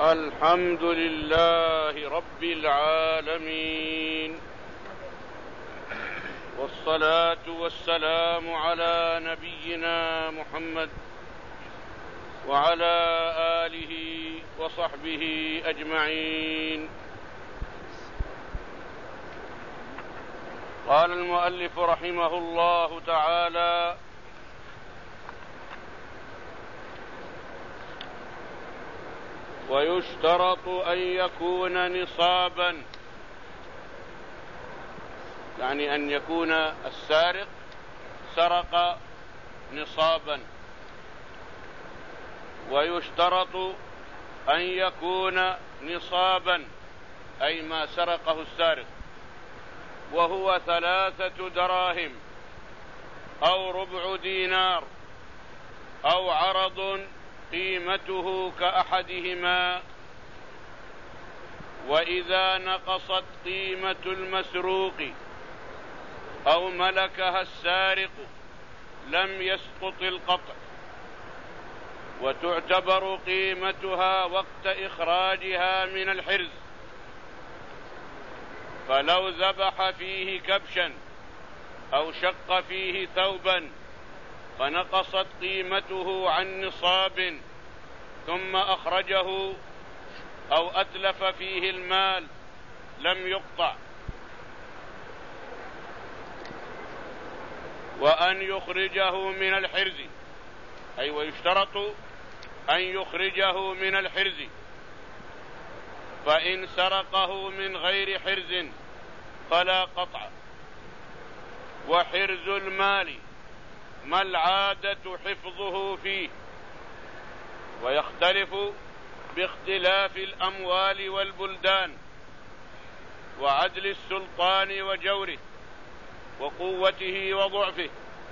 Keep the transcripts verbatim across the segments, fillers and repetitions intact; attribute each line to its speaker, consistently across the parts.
Speaker 1: الحمد لله رب العالمين، والصلاة والسلام على نبينا محمد وعلى آله وصحبه أجمعين. قال المؤلف رحمه الله تعالى: ويشترط أن يكون نصابا، يعني أن يكون السارق سرق نصابا. ويشترط أن يكون نصابا أي ما سرقه السارق، وهو ثلاثة دراهم أو ربع دينار أو عرض قيمته كأحدهما. وإذا نقصت قيمة المسروق أو ملكها السارق لم يسقط القطع، وتعتبر قيمتها وقت إخراجها من الحرز. فلو ذبح فيه كبشا أو شق فيه ثوبا فنقصت قيمته عن نصاب ثم أخرجه أو أتلف فيه المال لم يقطع. وأن يخرجه من الحرز، أي ويشترط أن يخرجه من الحرز، فإن سرقه من غير حرز فلا قطع. وحرز المال ما العادة حفظه فيه، ويختلف باختلاف الأموال والبلدان وعدل السلطان وجوره وقوته وضعفه.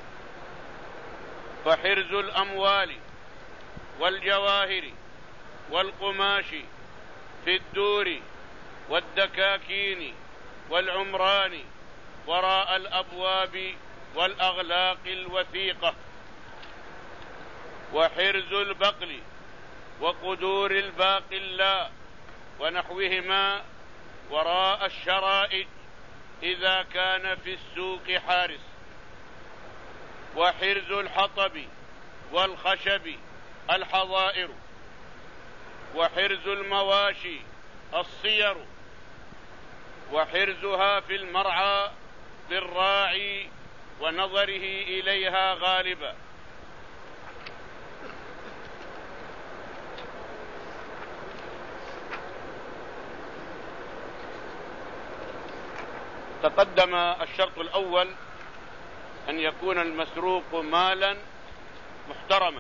Speaker 1: فحرز الأموال والجواهر والقماش في الدور والدكاكين والعمران وراء الأبواب والأغلاق الوثيقة. وحرز البقل وقدور الباقلاء ونحوهما وراء الشرائج إذا كان في السوق حارس. وحرز الحطب والخشب الحظائر. وحرز المواشي الصير. وحرزها في المرعى بالراعي ونظره إليها غالبا. تقدم الشرط الأول أن يكون المسروق مالا محترما،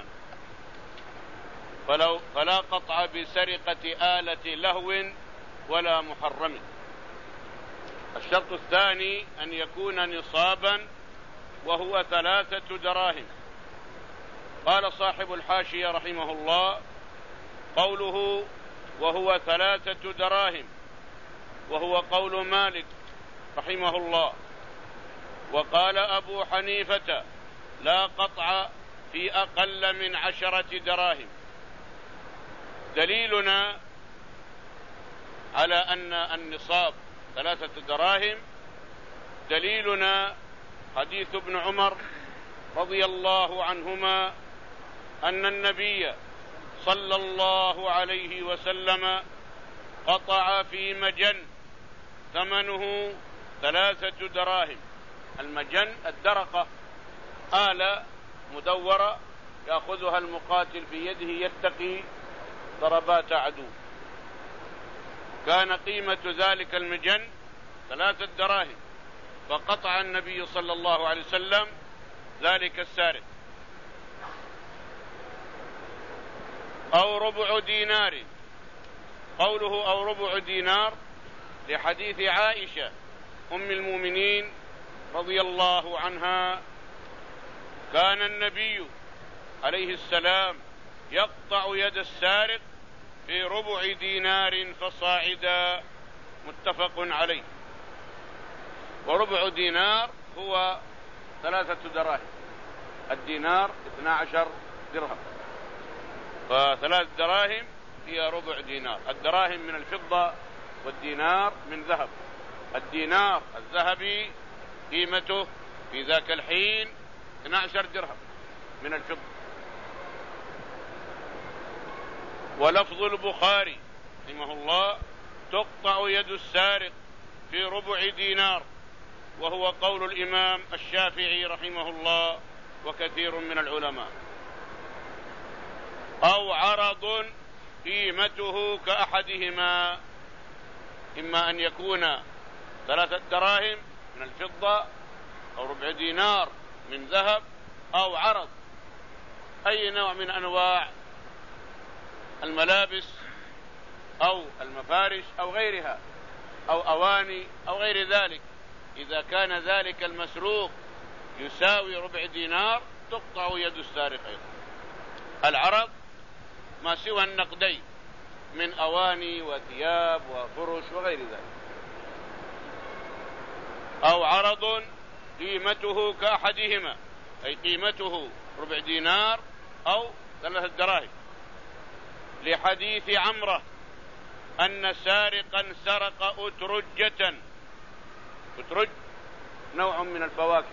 Speaker 1: فلو فلا قطع بسرقة آلة لهو ولا محرم. الشرط الثاني أن يكون نصابا وهو ثلاثة دراهم. قال صاحب الحاشية رحمه الله: قوله وهو ثلاثة دراهم وهو قول مالك رحمه الله. وقال أبو حنيفة: لا قطع في أقل من عشرة دراهم. دليلنا على أن النصاب ثلاثة دراهم دليلنا حديث ابن عمر رضي الله عنهما أن النبي صلى الله عليه وسلم قطع في مجن ثمنه ثلاثة دراهم. المجن الدرقة، آلة مدورة يأخذها المقاتل في يده يتقي ضربات عدو. كان قيمة ذلك المجن ثلاثة دراهم، فقطع النبي صلى الله عليه وسلم ذلك السارق. أو ربع دينار. قوله أو ربع دينار لحديث عائشة أم المؤمنين رضي الله عنها: كان النبي عليه السلام يقطع يد السارق في ربع دينار فصاعدا، متفق عليه. وربع دينار هو ثلاثة دراهم، الدينار اثنا عشر درهم، فثلاث دراهم هي ربع دينار. الدراهم من الفضة والدينار من ذهب. الدينار الذهبي قيمته في ذاك الحين اثنا عشر درهم من الفضة. ولفظ البخاري رحمه الله تقطع يد السارق في ربع دينار، وهو قول الإمام الشافعي رحمه الله وكثير من العلماء. أو عرض قيمته كأحدهما، إما أن يكون ثلاثة دراهم من الفضة أو ربع دينار من ذهب، أو عرض أي نوع من أنواع الملابس أو المفارش أو غيرها، أو أواني أو غير ذلك. إذا كان ذلك المسروق يساوي ربع دينار تقطع يد السارق أيضا. العرض ما سوى النقدين من أواني وثياب وفرش وغير ذلك. أو عرض قيمته كأحدهما، أي قيمته ربع دينار أو ثلاثة دراهم، لحديث عمرة أن سارقا سرق أترجة. أترج نوع من الفواكه.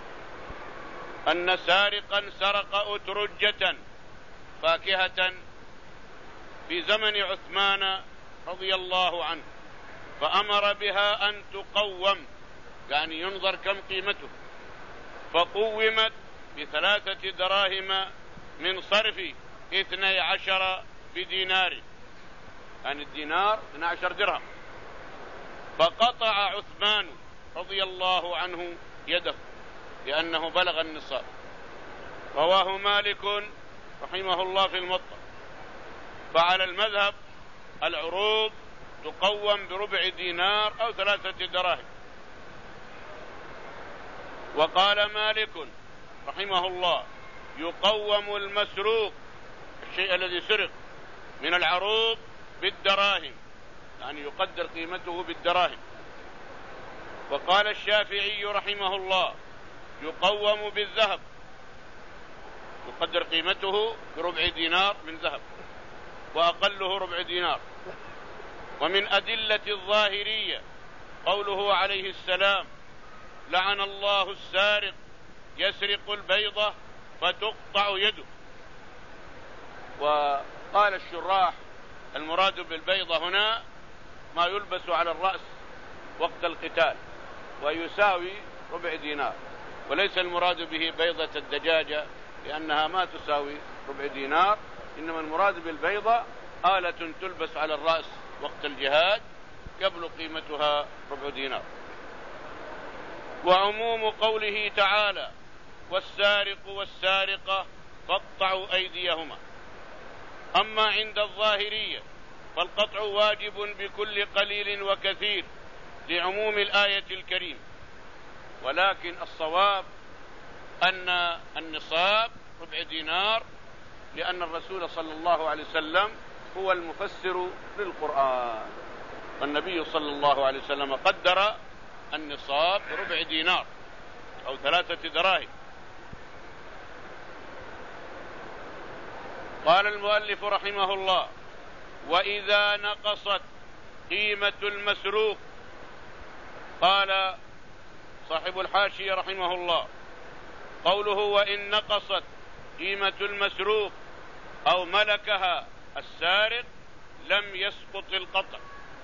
Speaker 1: أن سارقا سرق أترجة فاكهة في زمن عثمان رضي الله عنه، فأمر بها أن تقوم، يعني ينظر كم قيمته، فقومت بثلاثة دراهم من صرف اثني عشر بدينار، يعني الدينار اثني عشر درهم. فقطع عثمان رضي الله عنه يده لأنه بلغ النصاب. رواه مالك رحمه الله في الموطأ. فعلى المذهب العروض تقوم بربع دينار أو ثلاثة دراهم. وقال مالك رحمه الله يقوم المسروق، الشيء الذي سرق من العروض، بالدراهم، يعني يقدر قيمته بالدراهم. وقال الشافعي رحمه الله يقوم بالذهب، يقدر قيمته بربع دينار من ذهب، وأقله ربع دينار. ومن أدلة الظاهرية قوله عليه السلام لعن الله السارق يسرق البيضة فتقطع يده. وقال الشراح المراد بالبيضة هنا ما يلبس على الرأس وقت القتال، ويساوي ربع دينار، وليس المراد به بيضة الدجاجة لأنها ما تساوي ربع دينار، إنما المراد بالبيضة آلة تلبس على الرأس وقت الجهاد قبل قيمتها ربع دينار. وعموم قوله تعالى والسارق والسارقة فاقطعوا أيديهما. أما عند الظاهرية فالقطع واجب بكل قليل وكثير لعموم الآية الكريمة، ولكن الصواب أن النصاب ربع دينار، لأن الرسول صلى الله عليه وسلم هو المفسر للقرآن، والنبي صلى الله عليه وسلم قدر النصاب بربع دينار أو ثلاثة دراهم. قال المؤلف رحمه الله وإذا نقصت قيمة المسروق، قال صاحب الحاشية رحمه الله قوله وإن نقصت قيمة المسروق أو ملكها السارق لم يسقط القطع.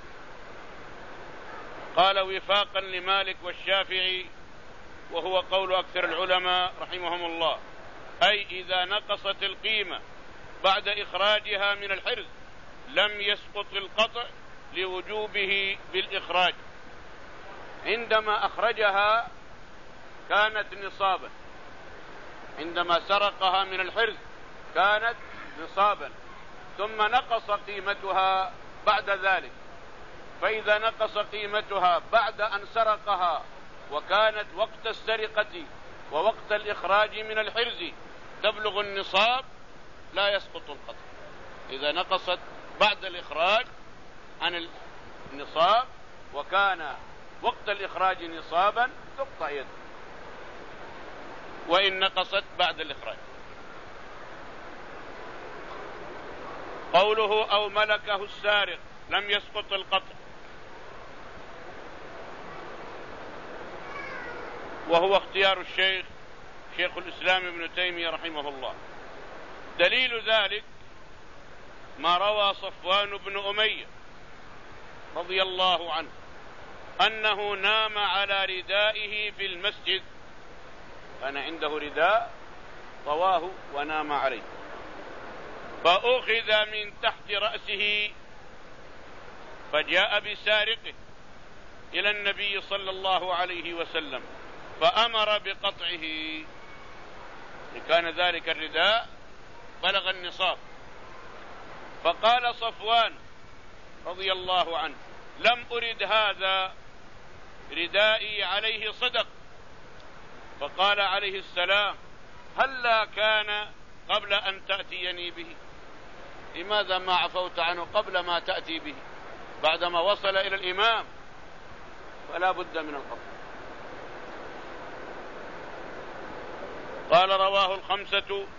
Speaker 1: قال وفاقا لمالك والشافعي، وهو قول أكثر العلماء رحمهم الله، أي إذا نقصت القيمة بعد إخراجها من الحرز لم يسقط القطع لوجوبه بالإخراج. عندما أخرجها كانت نصابا، عندما سرقها من الحرز كانت نصابا، ثم نقص قيمتها بعد ذلك. فإذا نقص قيمتها بعد أن سرقها وكانت وقت السرقة ووقت الإخراج من الحرز تبلغ النصاب لا يسقط القطع. إذا نقصت بعد الإخراج عن النصاب وكان وقت الإخراج نصابا تقطع يده، وإن نقصت بعد الإخراج. قوله أو ملكه السارق لم يسقط القطع، وهو اختيار الشيخ شيخ الإسلام ابن تيمية رحمه الله. دليل ذلك ما روى صفوان بن أمية رضي الله عنه أنه نام على ردائه في المسجد، كان عنده رداء طواه ونام عليه، فأخذ من تحت رأسه فجاء بسارقه إلى النبي صلى الله عليه وسلم فأمر بقطعه، كان ذلك الرداء بلغ النصاب. فقال صفوان رضي الله عنه لم أرد هذا، ردائي عليه صدق. فقال عليه السلام هلا كان قبل أن تأتيني به، لماذا ما عفوت عنه قبل ما تأتي به؟ بعدما وصل إلى الإمام فلا بد من القطع. قال رواه الخمسة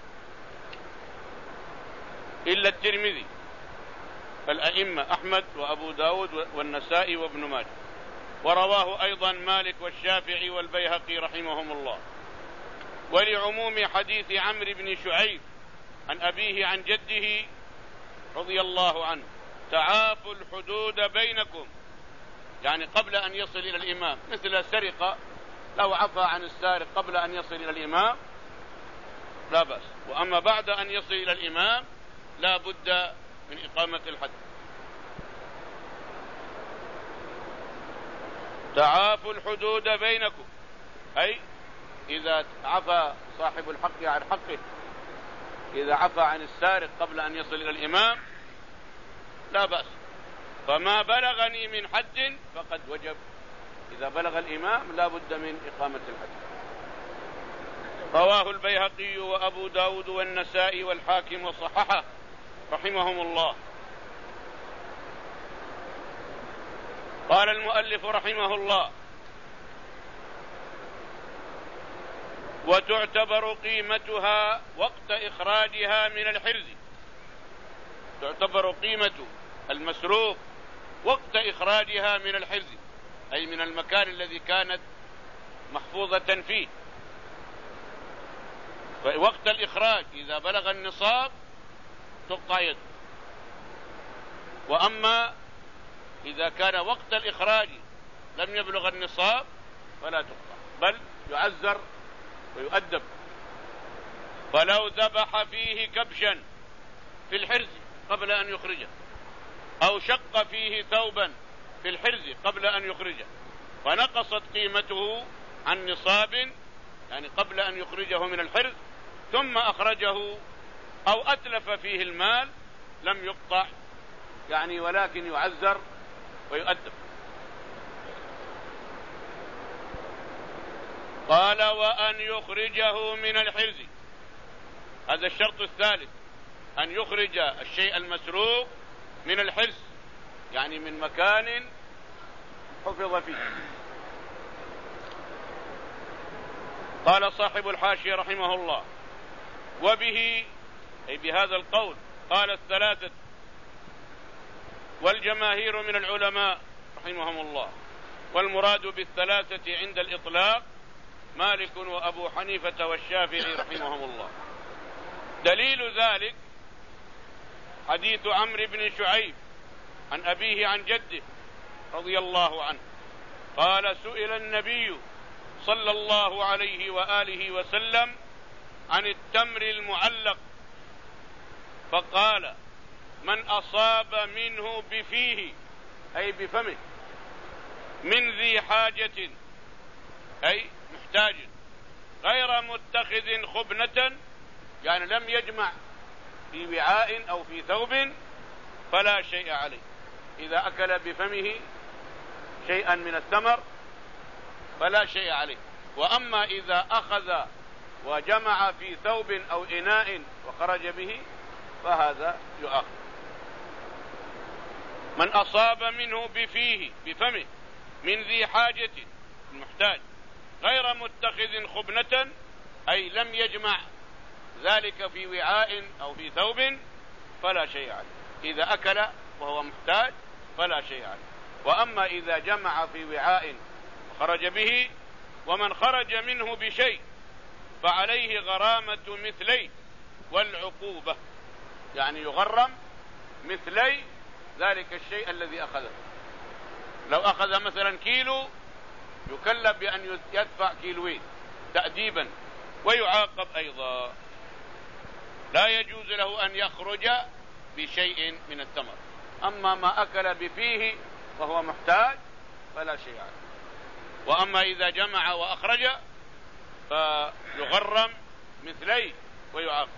Speaker 1: إلا الترمذي، فالأئمة أحمد وأبو داود والنسائي وابن ماجه، ورواه أيضا مالك والشافعي والبيهقي رحمهم الله. ولعموم حديث عمرو بن شعيب عن أبيه عن جده رضي الله عنه تعافوا الحدود بينكم، يعني قبل أن يصل إلى الإمام، مثل السرقة لو عفى عن السارق قبل أن يصل إلى الإمام لا بأس، وأما بعد أن يصل إلى الإمام لا بد من إقامة الحد. تعافوا الحدود بينكم، أي إذا عفى صاحب الحق عن حقه، إذا عفى عن السارق قبل أن يصل إلى الإمام لا بأس. فما بلغني من حد فقد وجب، إذا بلغ الإمام لا بد من إقامة الحد. رواه البيهقي وأبو داود والنسائي والحاكم وصححه رحمهم الله. قال المؤلف رحمه الله وتعتبر قيمتها وقت إخراجها من الحرز، تعتبر قيمة المسروق وقت إخراجها من الحرز، أي من المكان الذي كانت محفوظة فيه. فوقت الإخراج إذا بلغ النصاب تقطع يده، وأما إذا كان وقت الإخراج لم يبلغ النصاب فلا تقطع، بل يعزر ويؤدب. فلو ذبح فيه كبشا في الحرز قبل أن يخرجه، أو شق فيه ثوبا في الحرز قبل أن يخرجه فنقصت قيمته عن نصاب، يعني قبل أن يخرجه من الحرز ثم أخرجه، أو أتلف فيه المال لم يقطع، يعني ولكن يعزر ويؤدب. قال وأن يخرجه من الحرز، هذا الشرط الثالث، أن يخرج الشيء المسروق من الحرز، يعني من مكان حفظ فيه. قال صاحب الحاشية رحمه الله وبه، أي بهذا القول، قال الثلاثة والجماهير من العلماء رحمهم الله، والمراد بالثلاثة عند الإطلاق مالك وأبو حنيفة والشافعي رحمهم الله. دليل ذلك حديث عمرو بن شعيب عن أبيه عن جده رضي الله عنه قال سئل النبي صلى الله عليه وآله وسلم عن التمر المعلق فقال من أصاب منه بفيه، أي بفمه، من ذي حاجة، أي محتاج، غير متخذ خبنة، يعني لم يجمع في وعاء أو في ثوب، فلا شيء عليه. إذا أكل بفمه شيئا من الثمر فلا شيء عليه، وأما إذا أخذ وجمع في ثوب أو إناء وخرج به فهذا يؤخذ. من أصاب منه بفيه بفمه من ذي حاجة، المحتاج، غير متخذ خبنة، أي لم يجمع ذلك في وعاء أو في ثوب، فلا شيء عليه. إذا أكل وهو محتاج فلا شيء عليه. وأما إذا جمع في وعاء خرج به ومن خرج منه بشيء فعليه غرامة مثلي والعقوبة، يعني يغرم مثلي ذلك الشيء الذي أخذه. لو أخذ مثلا كيلو يكلف بأن يدفع كيلوين تأديبا ويعاقب أيضا. لا يجوز له أن يخرج بشيء من التمر. أما ما أكل بفيه وهو محتاج فلا شيء عليه. وأما إذا جمع وأخرج فيغرم مثليه ويعاقب،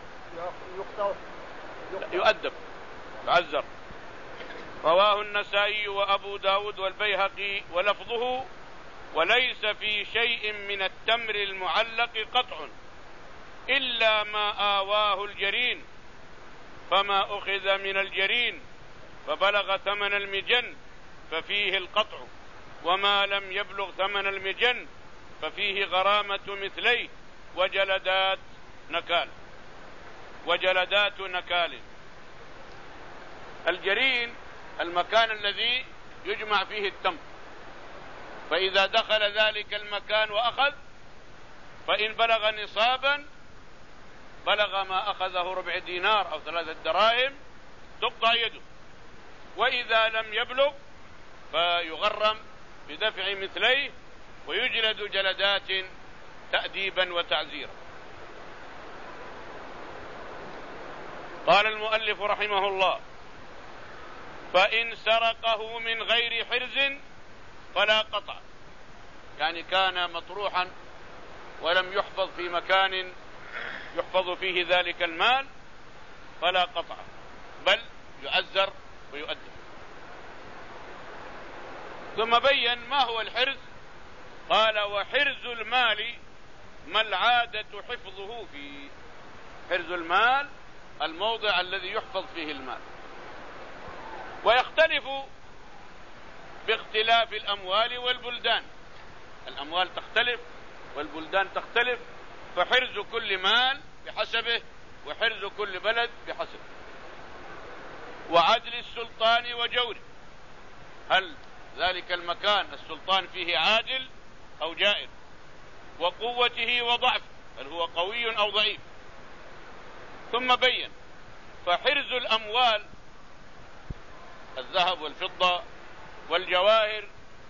Speaker 1: يؤدب، يعزر. رواه النسائي وأبو داود والبيهقي ولفظه: وليس في شيء من التمر المعلق قطع إلا ما آواه الجرين، فما أخذ من الجرين فبلغ ثمن المجن ففيه القطع، وما لم يبلغ ثمن المجن ففيه غرامة مثليه وجلدات نكال وجلدات نكال. الجرين المكان الذي يجمع فيه التمر، فإذا دخل ذلك المكان وأخذ فإن بلغ نصابا بلغ ما أخذه ربع دينار أو ثلاثة دراهم تقطع يده، وإذا لم يبلغ فيغرم بدفع مثليه ويجلد جلدات تأديبا وتعزيرا. قال المؤلف رحمه الله: فإن سرقه من غير حرز فلا قطع، يعني كان مطروحا ولم يحفظ في مكان يحفظ فيه ذلك المال فلا قطع، بل يعزر ويؤدب. ثم بين ما هو الحرز، قال: وحرز المال ما العادة حفظه فيه. حرز المال الموضع الذي يحفظ فيه المال، ويختلف باختلاف الأموال والبلدان. الأموال تختلف والبلدان تختلف، فحرز كل مال بحسبه وحرز كل بلد بحسبه. وعدل السلطان وجوره، هل ذلك المكان السلطان فيه عادل أو جائر؟ وقوته وضعفه، هل هو قوي أو ضعيف؟ ثم بين: فحرز الأموال الذهب والفضة والجواهر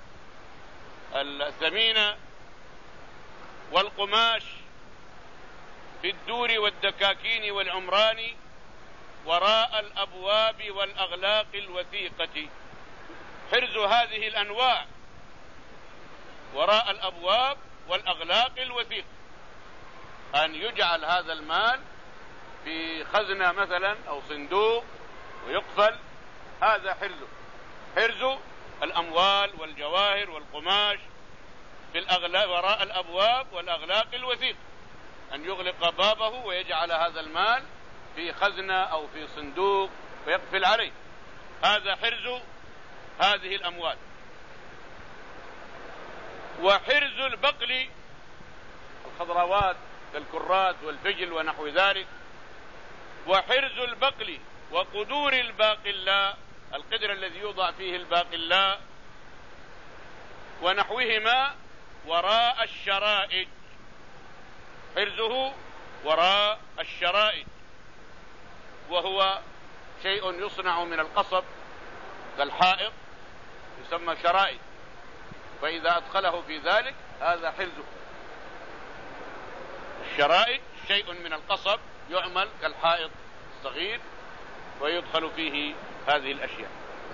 Speaker 1: الثمينة والقماش في الدور والدكاكين والعمران وراء الأبواب والأغلاق الوثيقة. حرز هذه الأنواع وراء الأبواب والأغلاق الوثيقة، أن يجعل هذا المال في خزنة مثلا أو صندوق ويقفل، هذا حرزه. حرز الأموال والجواهر والقماش في الأغلاق وراء الأبواب والأغلاق الوثيقة، أن يغلق بابه ويجعل هذا المال في خزنة أو في صندوق ويقفل عليه، هذا حرز هذه الأموال. وحرز البقل، الخضروات كالكرات والفجل ونحو ذلك. وحرز البقل وقدور الباقلاء، القدر الذي يوضع فيه الباقلاء ونحوهما وراء الشرائج، حرزه وراء الشرائج، وهو شيء يصنع من القصب كالحائط يسمى شرائج، فإذا أدخله في ذلك هذا حرزه. الشرائج شيء من القصب يعمل كالحائط الصغير ويدخل فيه هذه الأشياء.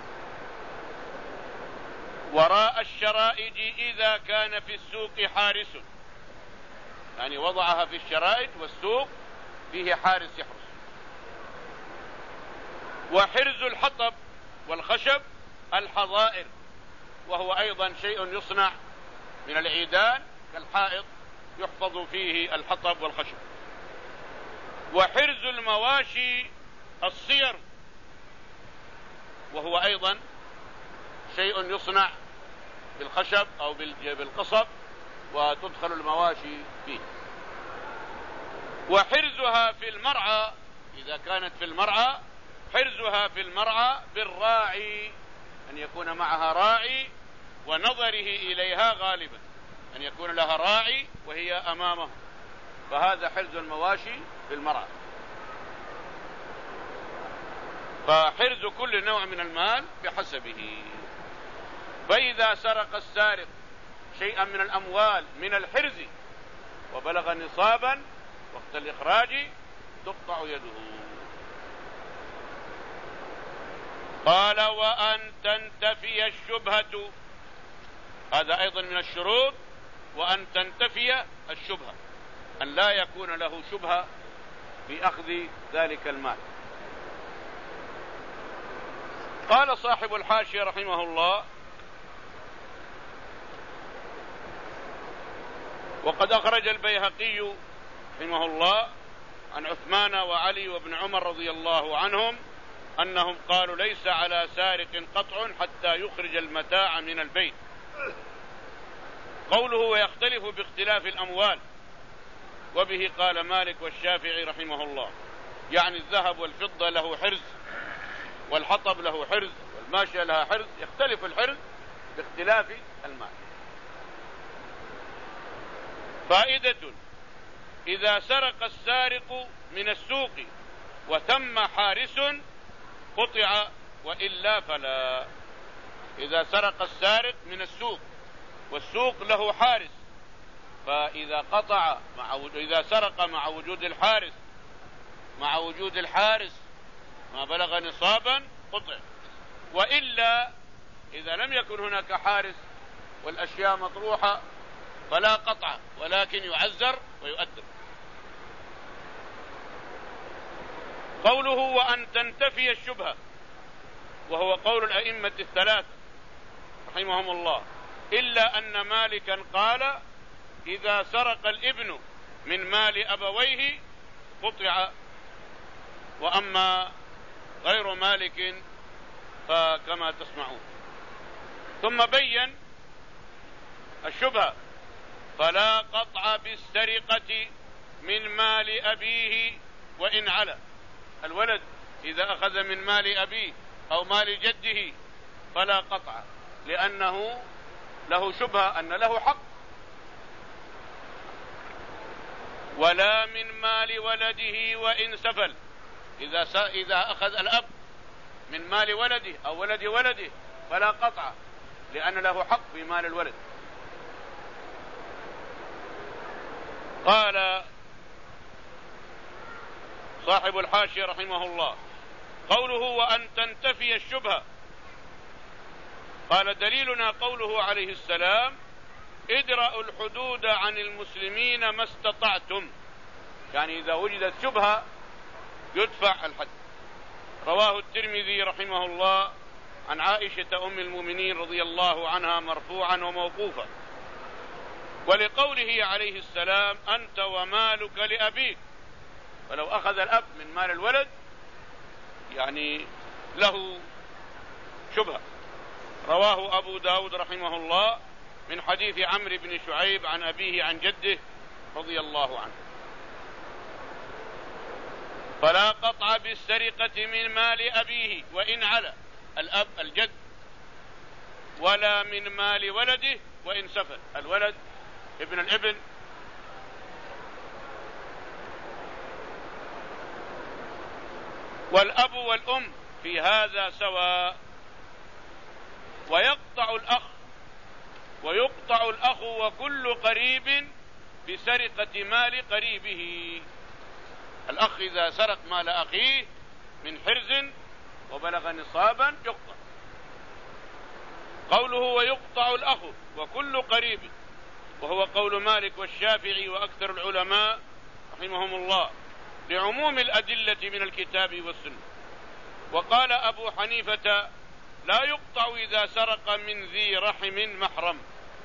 Speaker 1: وراء الشرائج إذا كان في السوق حارس، يعني وضعها في الشرائج والسوق فيه حارس يحرس. وحرز الحطب والخشب الحظائر، وهو أيضا شيء يصنع من العيدان كالحائط يحفظ فيه الحطب والخشب. وحرز المواشي الصير، وهو أيضا شيء يصنع بالخشب أو بالقصب وتدخل المواشي فيه. وحرزها في المرعى، إذا كانت في المرعى وحرزها في المرعى بالراعي، أن يكون معها راعي ونظره إليها غالبا، أن يكون لها راعي وهي أمامه، فهذا حرز المواشي في المرعى. فحرز كل نوع من المال بحسبه. فإذا سرق السارق شيئا من الأموال من الحرز وبلغ نصابا وقت الإخراج تقطع يده. قال وأن تنتفي الشبهة، هذا أيضا من الشروط، وأن تنتفي الشبهة، أن لا يكون له شبهة في أخذ ذلك المال. قال صاحب الحاشية رحمه الله: وقد أخرج البيهقي رحمه الله عن عثمان وعلي وابن عمر رضي الله عنهم أنهم قالوا: ليس على سارق قطع حتى يخرج المتاع من البيت. قوله ويختلف باختلاف الأموال، وبه قال مالك والشافعي رحمه الله، يعني الذهب والفضة له حرز، والحطب له حرز، والماشية لها حرز، يختلف الحرز باختلاف المال. فائدة: إذا سرق السارق من السوق وتم حارس قطع، وإلا فلا. إذا سرق السارق من السوق والسوق له حارس، فإذا قطع مع وجود، إذا سرق مع وجود الحارس مع وجود الحارس ما بلغ نصابا قطع، وإلا إذا لم يكن هناك حارس والأشياء مطروحة فلا قطع، ولكن يعزر ويؤدب. قوله وأن تنتفي الشبهة، وهو قول الأئمة الثلاثة رحمهم الله، إلا أن مالكا قال: إذا سرق الابن من مال أبويه قطع، وأما غير مالك فكما تسمعون. ثم بين الشبهة: فلا قطع بالسرقة من مال أبيه وإن علا. الولد إذا أخذ من مال أبيه أو مال جده فلا قطع، لأنه له شبهة أن له حق. ولا من مال ولده وإن سفل، إذا إذا أخذ الأب من مال ولده أو ولد ولده فلا قطع، لأن له حق في مال الولد. قال صاحب الحاشية رحمه الله: قوله وأن تنتفي الشبهة، قال: دليلنا قوله عليه السلام: ادرأوا الحدود عن المسلمين ما استطعتم، يعني إذا وجدت شبهة يدفع الحد. رواه الترمذي رحمه الله عن عائشة أم المؤمنين رضي الله عنها مرفوعا وموقوفا. ولقوله عليه السلام: أنت ومالك لأبيك، فلو أخذ الأب من مال الولد يعني له شبهة. رواه أبو داود رحمه الله من حديث عمرو بن شعيب عن أبيه عن جده رضي الله عنه. فلا قطع بالسرقة من مال أبيه وإن علا، الأب الجد، ولا من مال ولده وإن سفل، الولد ابن الابن. والأب والأم في هذا سواء. ويقطع الأخ ويقطع الأخ وكل قريب بسرقة مال قريبه. الأخ إذا سرق مال أخيه من حرز وبلغ نصابا يقطع. قوله ويقطع الأخ وكل قريب، وهو قول مالك والشافعي وأكثر العلماء رحمهم الله، لعموم الأدلة من الكتاب والسنة. وقال أبو حنيفة: لا يقطع إذا سرق من ذي رحم محرم.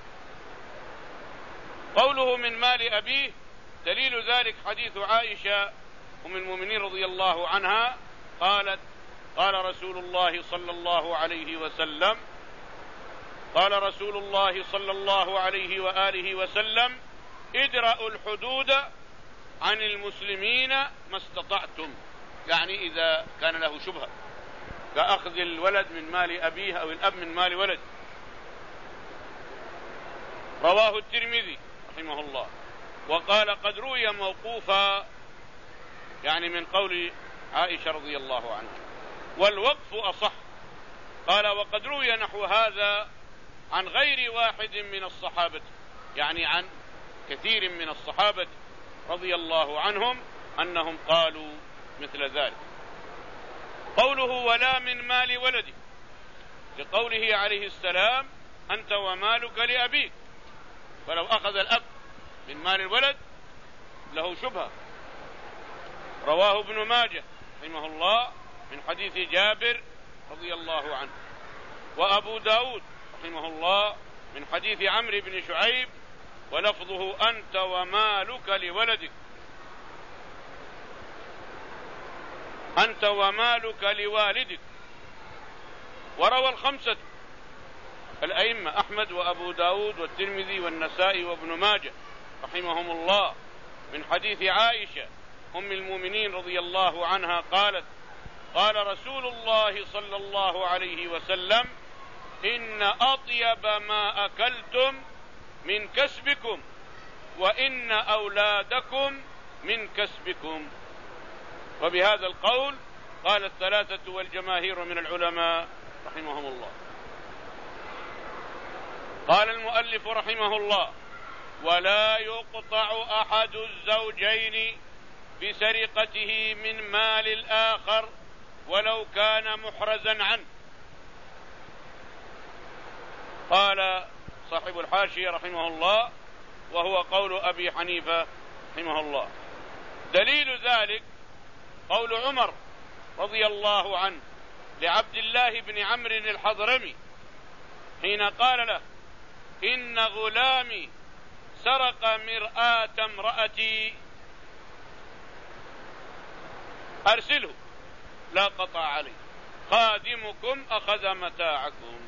Speaker 1: قوله من مال أبيه، دليل ذلك حديث عائشة أم المؤمنين رضي الله عنها قالت: قال رسول الله صلى الله عليه وسلم قال رسول الله صلى الله عليه وآله وسلم: ادرأوا الحدود عن المسلمين ما استطعتم. يعني إذا كان له شبهة كأخذ الولد من مال أبيه أو الأب من مال ولد. رواه الترمذي رحمه الله وقال قد روي موقوفا، يعني من قول عائشة رضي الله عنها، والوقف أصح. قال وقد روي نحو هذا عن غير واحد من الصحابة، يعني عن كثير من الصحابة رضي الله عنهم أنهم قالوا مثل ذلك. قوله ولا من مال ولده، لقوله عليه السلام أنت ومالك لأبيك، فلو أخذ الأب من مال الولد له شبهة. رواه ابن ماجه رحمه الله من حديث جابر رضي الله عنه، وأبو داود رحمه الله من حديث عمرو بن شعيب ولفظه أنت ومالك لولدك، أنت ومالك لوالدك. وروى الخمسة الأئمة أحمد وأبو داود والترمذي والنسائي وابن ماجه رحمهم الله من حديث عائشة أم المؤمنين رضي الله عنها قالت قال رسول الله صلى الله عليه وسلم إن أطيب ما أكلتم من كسبكم وإن أولادكم من كسبكم. وبهذا القول قال الثلاثة والجماهير من العلماء رحمهم الله. قال المؤلف رحمه الله ولا يقطع أحد الزوجين بسرقته من مال الآخر ولو كان محرزا عنه. قال صاحب الحاشية رحمه الله وهو قول أبي حنيفة رحمه الله. دليل ذلك قول عمر رضي الله عنه لعبد الله بن عمرو الحضرمي حين قال له إن غلامي سرق مرآة امرأتي أرسله لا قطع عليه، خادمكم أخذ متاعكم.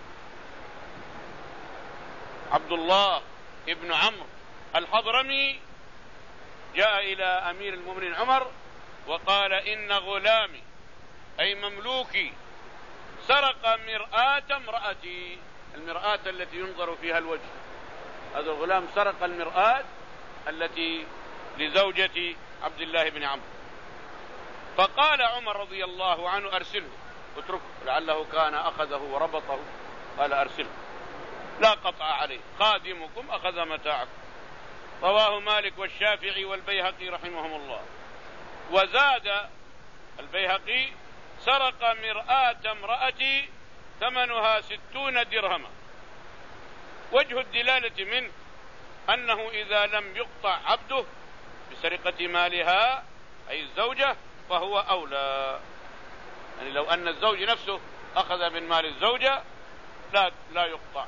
Speaker 1: عبد الله ابن عمرو الحضرمي جاء إلى أمير المؤمنين عمر وقال إن غلامي أي مملوكي سرق مرآة امرأتي، المرآة التي ينظر فيها الوجه، هذا الغلام سرق المرآة التي لزوجة عبد الله بن عمرو. فقال عمر رضي الله عنه أرسله، اتركه لعله كان أخذه وربطه، قال أرسله لا قطع عليه، خادمكم أخذ متاعكم. رواه مالك والشافعي والبيهقي رحمهم الله. وزاد البيهقي سرق مرآة امرأتي ثمنها ستون درهما. وجه الدلالة منه أنه إذا لم يقطع عبده بسرقة مالها أي الزوجة فهو أولى، يعني لو أن الزوج نفسه أخذ من مال الزوجة لا لا يقطع.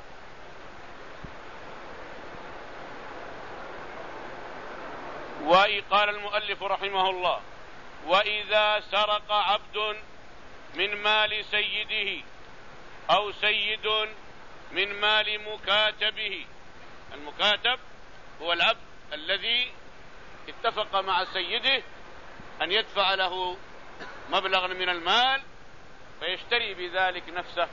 Speaker 1: وقال المؤلف رحمه الله وإذا سرق عبد من مال سيده أو سيد من مال مكاتبه، المكاتب هو العبد الذي اتفق مع سيده أن يدفع له مبلغا من المال فيشتري بذلك نفسه،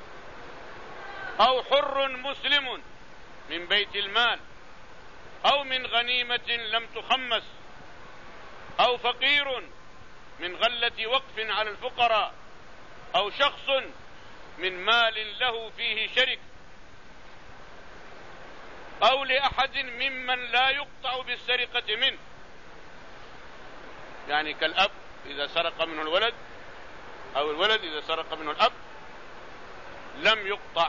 Speaker 1: أو حر مسلم من بيت المال أو من غنيمة لم تخمس، أو فقير من غلة وقف على الفقراء، أو شخص من مال له فيه شرك، أو لأحد ممن لا يقطع بالسرقة منه، يعني كالأب إذا سرق منه الولد أو الولد إذا سرق منه الأب لم يقطع.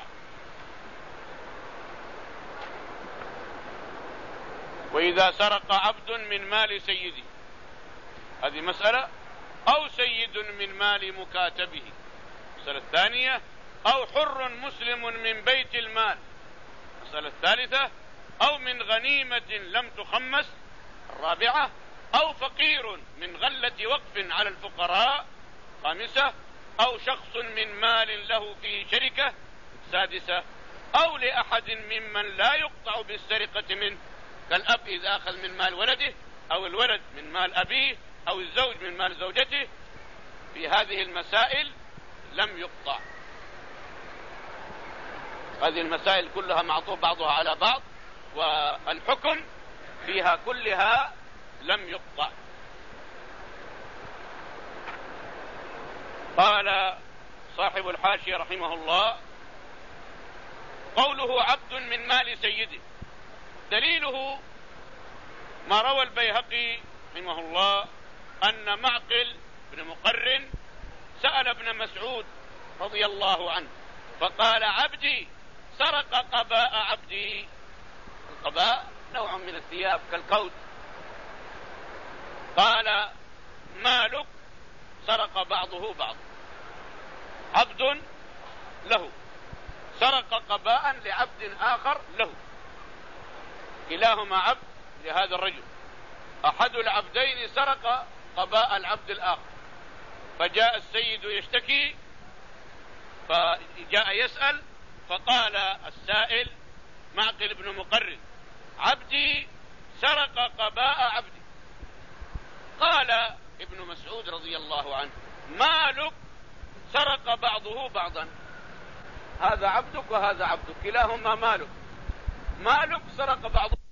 Speaker 1: وإذا سرق عبد من مال سيده، هذه مسألة، أو سيد من مال مكاتبه، المسألة الثانية، أو حر مسلم من بيت المال، المسألة الثالثة، أو من غنيمة لم تخمس، الرابعة، أو فقير من غلة وقف على الفقراء، خامسة، أو شخص من مال له فيه شركة، سادسة، أو لأحد ممن لا يقطع بالسرقة منه، كالأب إذا أخذ من مال ولده أو الولد من مال أبيه أو الزوج من مال زوجته في هذه المسائل لم يقطع. هذه المسائل كلها معطوف بعضها على بعض، والحكم فيها كلها لم يقطع. قال صاحب الحاشية رحمه الله: قوله عبد من مال سيده، دليله ما روى البيهقي رحمه الله أن معقل بن مقرن سأل ابن مسعود رضي الله عنه فقال: عبدي سرق قباء عبدي. القباء نوع من الثياب كالقوس. قال: مالك سرق بعضه بعض. عبد له سرق قباء لعبد آخر له، كلاهما عبد لهذا الرجل. أحد العبدين سرق قباء العبد الآخر، فجاء السيد يشتكي، فجاء يسأل، فقال السائل معقل بن مقرن: عبدي سرق قباء عبدي. قال ابن مسعود رضي الله عنه: مالك سرق بعضه بعضا. هذا عبدك وهذا عبدك، كلاهما مالك. مالك سرق بعضه